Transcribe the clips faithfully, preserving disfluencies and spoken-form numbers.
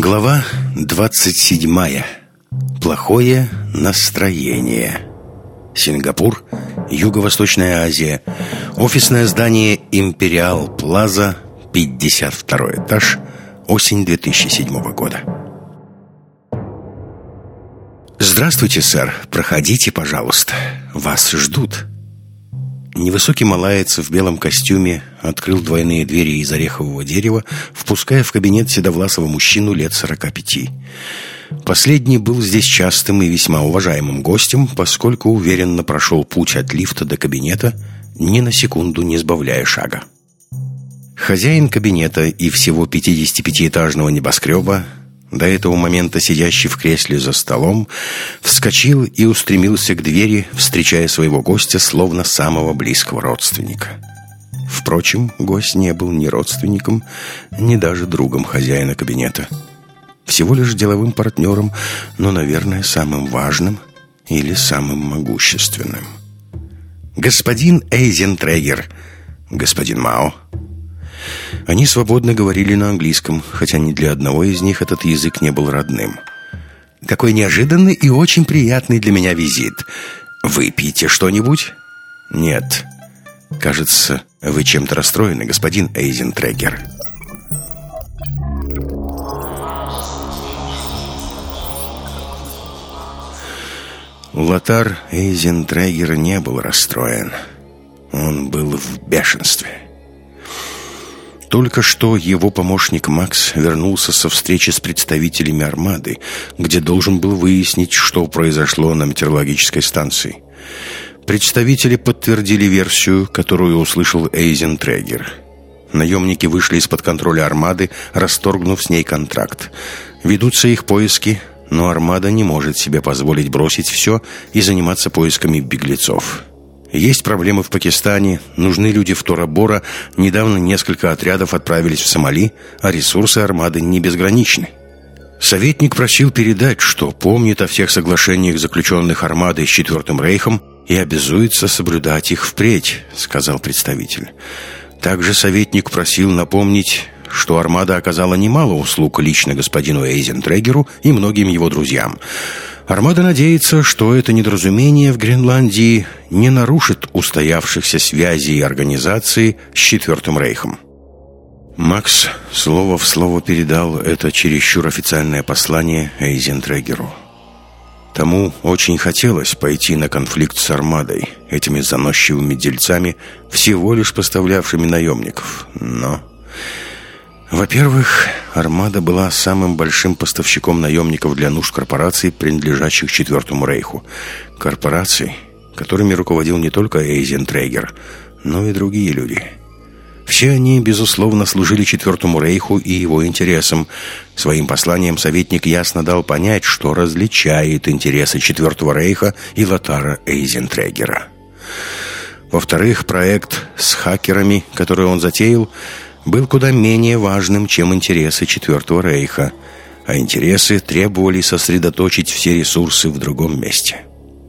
Глава двадцать седьмая. Плохое настроение. Сингапур, Юго-Восточная Азия. Офисное здание «Империал Плаза», пятьдесят второй этаж. Осень две тысячи седьмого года. «Здравствуйте, сэр. Проходите, пожалуйста. Вас ждут». Невысокий малаец в белом костюме открыл двойные двери из орехового дерева, впуская в кабинет седовласого мужчину лет сорока пяти. Последний был здесь частым и весьма уважаемым гостем, поскольку уверенно прошел путь от лифта до кабинета, ни на секунду не сбавляя шага. Хозяин кабинета и всего пятидесятипятиэтажного небоскреба, до этого момента сидящий в кресле за столом, вскочил и устремился к двери, встречая своего гостя словно самого близкого родственника. Впрочем, гость не был ни родственником, ни даже другом хозяина кабинета. Всего лишь деловым партнером, но, наверное, самым важным или самым могущественным. «Господин Эйзентрегер, господин Мао». Они свободно говорили на английском, хотя ни для одного из них этот язык не был родным. «Какой неожиданный и очень приятный для меня визит. Выпьете что-нибудь?» «Нет. Кажется, вы чем-то расстроены, господин Эйзентрегер». Лотар Эйзентрегер не был расстроен. Он был в бешенстве. Только что его помощник Макс вернулся со встречи с представителями армады, где должен был выяснить, что произошло на метеорологической станции. Представители подтвердили версию, которую услышал Эйзентрегер. Наемники вышли из-под контроля армады, расторгнув с ней контракт. Ведутся их поиски, но армада не может себе позволить бросить все и заниматься поисками беглецов. Есть проблемы в Пакистане, нужны люди в Тора-Бора. Недавно несколько отрядов отправились в Сомали, а ресурсы армады не безграничны. Советник просил передать, что помнит о всех соглашениях, заключенных армадой с Четвертым Рейхом, и обязуется соблюдать их впредь, сказал представитель. Также советник просил напомнить, что армада оказала немало услуг лично господину Эйзентрегеру и многим его друзьям. Армада надеется, что это недоразумение в Гренландии не нарушит устоявшихся связей и организации с Четвертым Рейхом. Макс слово в слово передал это чересчур официальное послание Эйзентрегеру. Тому очень хотелось пойти на конфликт с армадой, этими заносчивыми дельцами, всего лишь поставлявшими наемников. Но... Во-первых, армада была самым большим поставщиком наемников для нужд корпораций, принадлежащих Четвертому Рейху. Корпораций, которыми руководил не только Эйзентрегер, но и другие люди. Все они, безусловно, служили Четвертому Рейху и его интересам. Своим посланием советник ясно дал понять, что различает интересы Четвертого Рейха и Лотара Эйзентрегера. Во-вторых, проект с хакерами, который он затеял, был куда менее важным, чем интересы Четвертого Рейха, а интересы требовали сосредоточить все ресурсы в другом месте.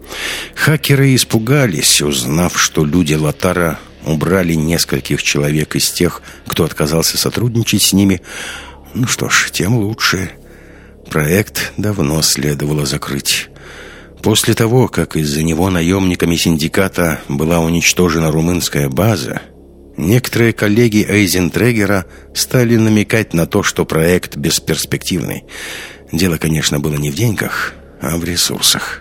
Хакеры испугались, узнав, что люди Лотара убрали нескольких человек из тех, кто отказался сотрудничать с ними. Ну что ж, тем лучше. Проект давно следовало закрыть. После того, как из-за него наемниками синдиката была уничтожена румынская база, некоторые коллеги Эйзентрегера стали намекать на то, что проект бесперспективный. Дело, конечно, было не в деньгах, а в ресурсах.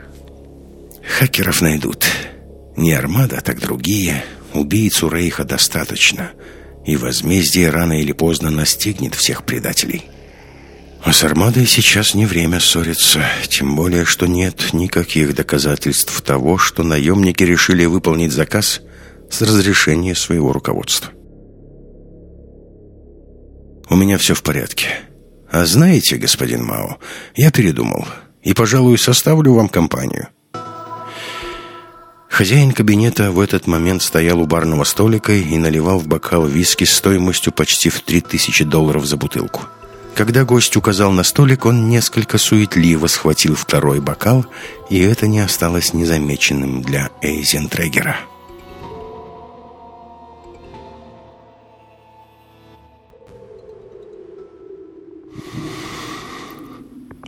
Хакеров найдут. Не армада, так другие. Убийцу Рейха достаточно, и возмездие рано или поздно настигнет всех предателей. А с армадой сейчас не время ссориться, тем более, что нет никаких доказательств того, что наемники решили выполнить заказ с разрешения своего руководства. У меня все в порядке. А знаете, господин Мао, я передумал и, пожалуй, составлю вам компанию. Хозяин кабинета в этот момент стоял у барного столика и наливал в бокал виски стоимостью почти в три тысячи долларов за бутылку. Когда гость указал на столик, он несколько суетливо схватил второй бокал, и это не осталось незамеченным для Эйзентрегера.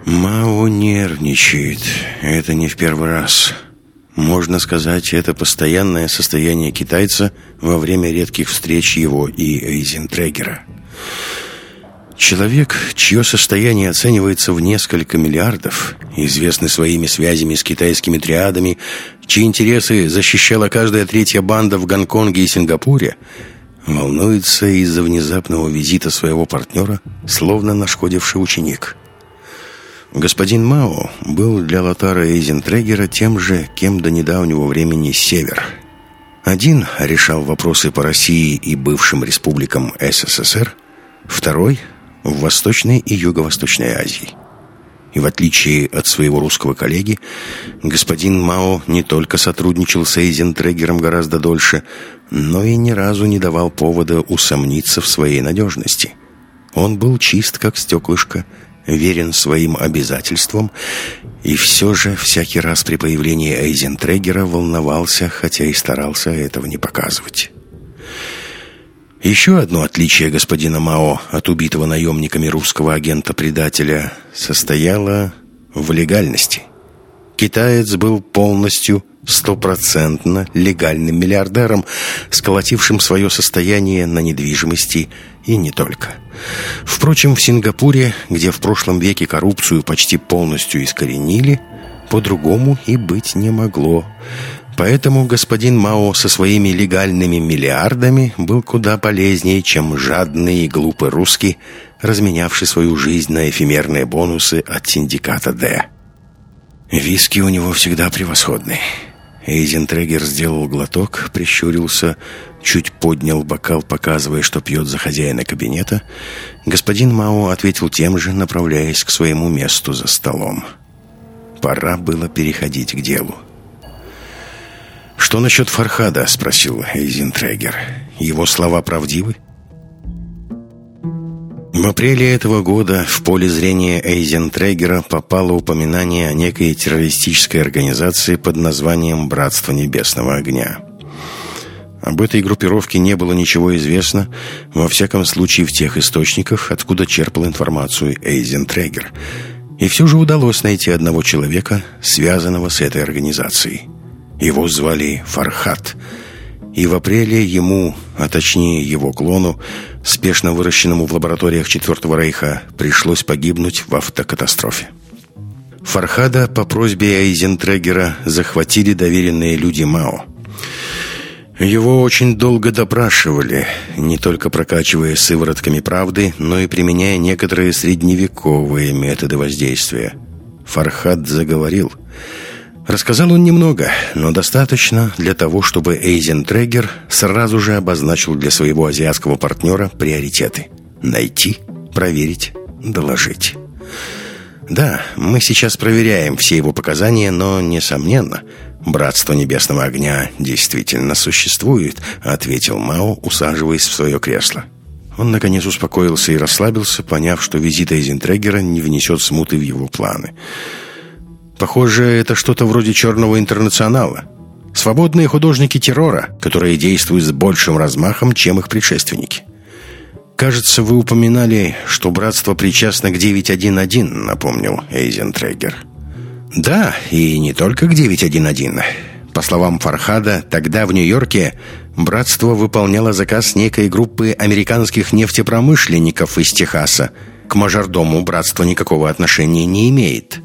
Мао нервничает. Это не в первый раз. Можно сказать, это постоянное состояние китайца во время редких встреч его и Эйзентрегера. Человек, чье состояние оценивается в несколько миллиардов, известный своими связями с китайскими триадами, чьи интересы защищала каждая третья банда в Гонконге и Сингапуре, волнуется из-за внезапного визита своего партнера, словно нашкодивший ученик. Господин Мао был для Лотара Эйзентрегера тем же, кем до недавнего времени Север. Один решал вопросы по России и бывшим республикам СССР, второй — в Восточной и Юго-Восточной Азии. И в отличие от своего русского коллеги, господин Мао не только сотрудничал с Эйзентрегером гораздо дольше, но и ни разу не давал повода усомниться в своей надежности. Он был чист, как стеклышко, верен своим обязательствам, и все же всякий раз при появлении Эйзентрегера волновался, хотя и старался этого не показывать. Еще одно отличие господина Мао от убитого наемниками русского агента-предателя состояло в легальности. Китаец был полностью, стопроцентно легальным миллиардером, сколотившим свое состояние на недвижимости и не только. Впрочем, в Сингапуре, где в прошлом веке коррупцию почти полностью искоренили, по-другому и быть не могло. Поэтому господин Мао со своими легальными миллиардами был куда полезнее, чем жадный и глупый русский, разменявший свою жизнь на эфемерные бонусы от синдиката «Д». Виски у него всегда превосходный. Эйзентрегер сделал глоток, прищурился, чуть поднял бокал, показывая, что пьет за хозяина кабинета. Господин Мао ответил тем же, направляясь к своему месту за столом. Пора было переходить к делу. «Что насчет Фархада?» — спросил Эйзентрегер. «Его слова правдивы?» В апреле этого года в поле зрения Эйзентрегера попало упоминание о некой террористической организации под названием «Братство Небесного Огня». Об этой группировке не было ничего известно, во всяком случае в тех источниках, откуда черпал информацию Эйзентрегер. И все же удалось найти одного человека, связанного с этой организацией. Его звали Фархад, и в апреле ему, а точнее его клону, спешно выращенному в лабораториях Четвертого Рейха, пришлось погибнуть в автокатастрофе. Фархада по просьбе Эйзентрегера захватили доверенные люди Мао. Его очень долго допрашивали, не только прокачивая сыворотками правды, но и применяя некоторые средневековые методы воздействия. Фархад заговорил. Рассказал он немного, но достаточно для того, чтобы Эйзентрегер сразу же обозначил для своего азиатского партнера приоритеты: найти, проверить, доложить. Да, мы сейчас проверяем все его показания, но, несомненно, «Братство Небесного Огня» действительно существует, ответил Мао, усаживаясь в свое кресло. Он, наконец, успокоился и расслабился, поняв, что визит Эйзентрегера не внесет смуты в его планы. Похоже, это что-то вроде черного интернационала. Свободные художники террора, которые действуют с большим размахом, чем их предшественники. Кажется, вы упоминали, что братство причастно к девять один один, напомнил Эйзентрегер. Да, и не только к девять один один. По словам Фархада, тогда в Нью-Йорке братство выполняло заказ некой группы американских нефтепромышленников из Техаса. К мажордому братство никакого отношения не имеет.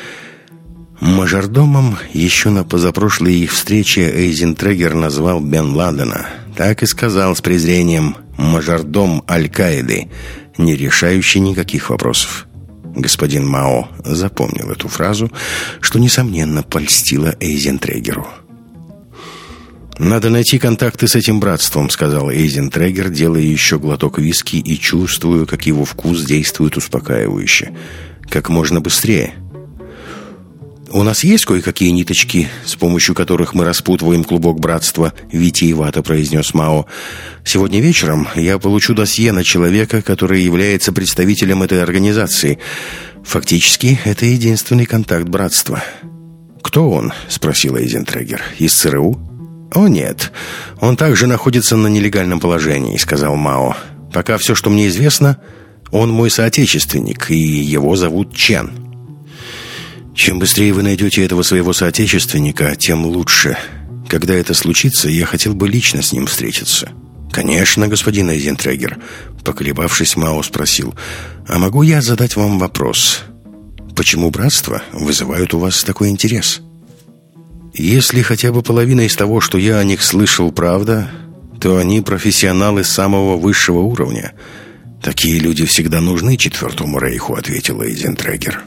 Мажордомом еще на позапрошлой их встрече Эйзентрегер назвал Бен Ладена. Так и сказал с презрением: «Мажордом Аль-Каиды, не решающий никаких вопросов». Господин Мао запомнил эту фразу, что, несомненно, польстило Эйзентрегеру. «Надо найти контакты с этим братством», — сказал Эйзентрегер, делая еще глоток виски и чувствуя, как его вкус действует успокаивающе. «Как можно быстрее». «У нас есть кое-какие ниточки, с помощью которых мы распутываем клубок братства», — витиевато произнес Мао. «Сегодня вечером я получу досье на человека, который является представителем этой организации. Фактически, это единственный контакт братства». «Кто он?» — спросил Эйзентрегер. «Из ЦРУ?» «О, нет. Он также находится на нелегальном положении», — сказал Мао. «Пока все, что мне известно, он мой соотечественник, и его зовут Чен». Чем быстрее вы найдете этого своего соотечественника, тем лучше. Когда это случится, я хотел бы лично с ним встретиться». «Конечно, господин Эйзентрегер», — поколебавшись, Мао спросил: «А могу я задать вам вопрос? Почему братство вызывает у вас такой интерес?» «Если хотя бы половина из того, что я о них слышал, правда, то они профессионалы самого высшего уровня. Такие люди всегда нужны Четвертому Рейху», — ответил Эйзентрегер.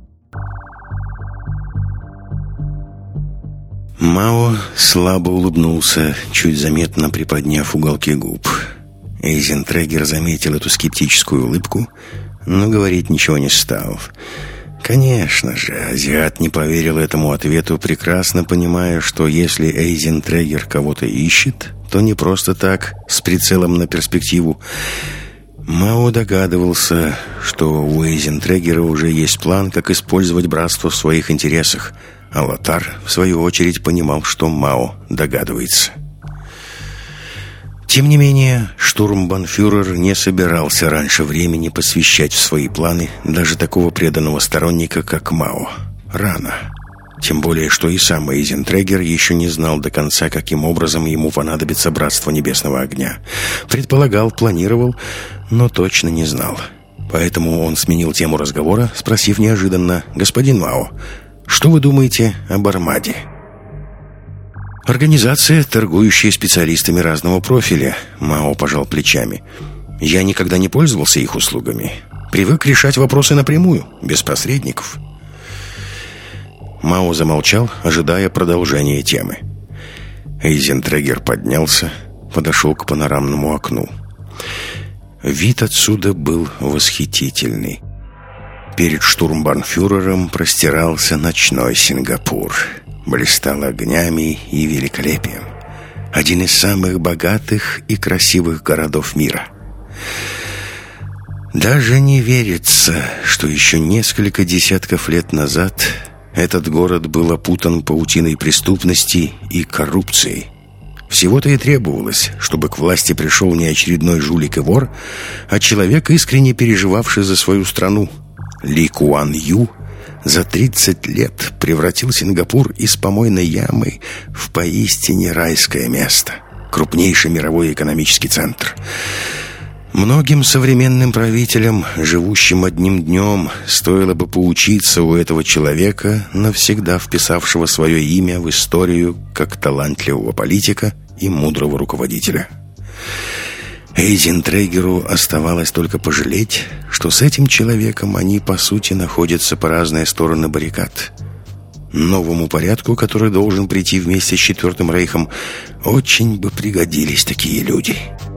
Мао слабо улыбнулся, чуть заметно приподняв уголки губ. Эйзентрегер заметил эту скептическую улыбку, но говорить ничего не стал. Конечно же, азиат не поверил этому ответу, прекрасно понимая, что если Эйзентрегер кого-то ищет, то не просто так, с прицелом на перспективу. Мао догадывался, что у Эйзентрегера уже есть план, как использовать братство в своих интересах, а Лотар, в свою очередь, понимал, что Мао догадывается. Тем не менее, штурмбанфюрер не собирался раньше времени посвящать в свои планы даже такого преданного сторонника, как Мао. Рано. Тем более, что и сам Эйзентрегер еще не знал до конца, каким образом ему понадобится Братство Небесного Огня. Предполагал, планировал, но точно не знал. Поэтому он сменил тему разговора, спросив неожиданно: «Господин Мао, что вы думаете об Армаде?» «Организация, торгующая специалистами разного профиля», — Мао пожал плечами. «Я никогда не пользовался их услугами. Привык решать вопросы напрямую, без посредников». Мао замолчал, ожидая продолжения темы. Эйзентрегер поднялся, подошел к панорамному окну. Вид отсюда был восхитительный. Перед штурмбанфюрером простирался ночной Сингапур. Блистал огнями и великолепием. Один из самых богатых и красивых городов мира. Даже не верится, что еще несколько десятков лет назад этот город был опутан паутиной преступности и коррупции. Всего-то и требовалось, чтобы к власти пришел не очередной жулик и вор, а человек, искренне переживавший за свою страну. Ли Куан Ю за тридцать лет превратил Сингапур из помойной ямы в поистине райское место, крупнейший мировой экономический центр. Многим современным правителям, живущим одним днем, стоило бы поучиться у этого человека, навсегда вписавшего свое имя в историю как талантливого политика и мудрого руководителя. Эйзентрегеру оставалось только пожалеть, что с этим человеком они, по сути, находятся по разные стороны баррикад. Новому порядку, который должен прийти вместе с Четвертым Рейхом, очень бы пригодились такие люди.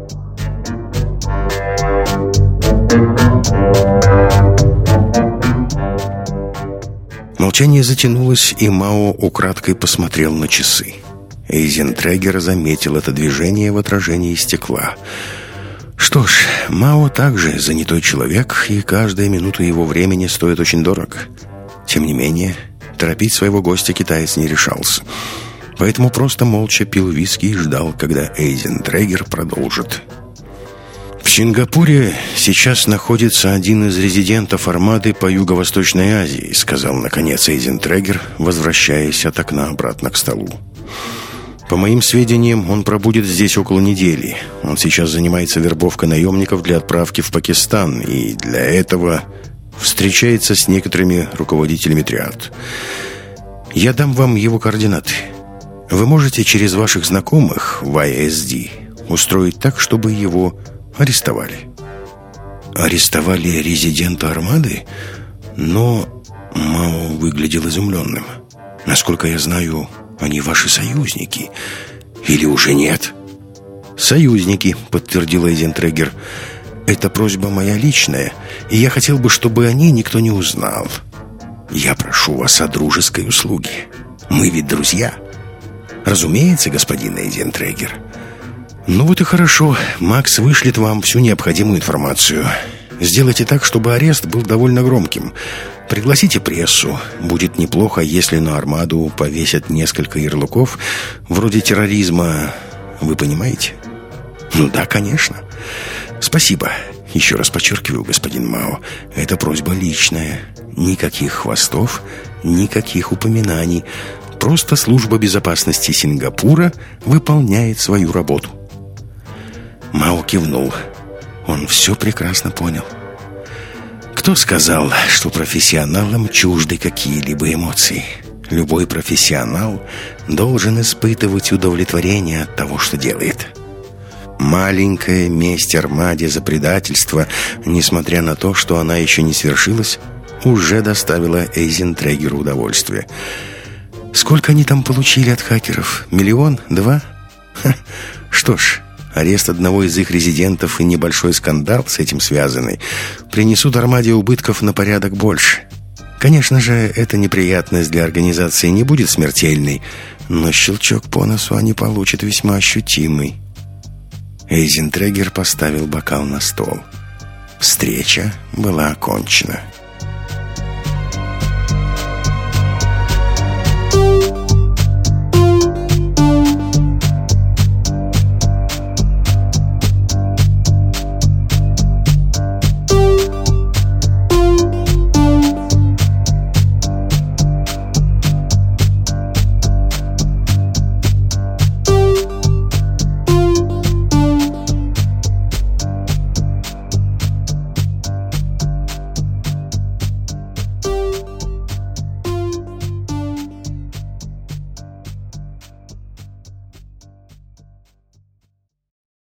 Молчание затянулось, и Мао украдкой посмотрел на часы. Эйзентрегер заметил это движение в отражении стекла. Что ж, Мао также занятой человек, и каждая минута его времени стоит очень дорого. Тем не менее, торопить своего гостя китаец не решался. Поэтому просто молча пил виски и ждал, когда Эйзентрегер продолжит. «В Сингапуре сейчас находится один из резидентов Армады по Юго-Восточной Азии», — сказал наконец Эйзентрегер, возвращаясь от окна обратно к столу. «По моим сведениям, он пробудет здесь около недели. Он сейчас занимается вербовкой наемников для отправки в Пакистан, и для этого встречается с некоторыми руководителями триад. Я дам вам его координаты. Вы можете через ваших знакомых в ай эс ди устроить так, чтобы его арестовали». «Арестовали резидента Армады?» Но Мао выглядел изумленным. «Насколько я знаю, они ваши союзники. Или уже нет?» «Союзники», — подтвердил Эйзентрегер. «Это просьба моя личная, и я хотел бы, чтобы о ней никто не узнал. Я прошу вас о дружеской услуге. Мы ведь друзья». «Разумеется, господин Эйзентрегер». «Ну вот и хорошо. Макс вышлет вам всю необходимую информацию. Сделайте так, чтобы арест был довольно громким. Пригласите прессу. Будет неплохо, если на Армаду повесят несколько ярлыков, вроде терроризма. Вы понимаете?» «Ну да, конечно». «Спасибо. Еще раз подчеркиваю, господин Мао, эта просьба личная. Никаких хвостов, никаких упоминаний. Просто служба безопасности Сингапура выполняет свою работу. Мао кивнул. Он все прекрасно понял. Кто сказал, что профессионалам чужды какие-либо эмоции? Любой профессионал должен испытывать удовлетворение от того, что делает. Маленькая месть Армаде за предательство, несмотря на то, что она еще не свершилась, уже доставила Эйзентрегеру удовольствие. Сколько они там получили от хакеров? Миллион? Два? Ха. Что ж, арест одного из их резидентов и небольшой скандал с этим связанный принесут Армаде убытков на порядок больше. Конечно же, эта неприятность для организации не будет смертельной, но щелчок по носу они получат весьма ощутимый. Эйзентрегер поставил бокал на стол. Встреча была окончена.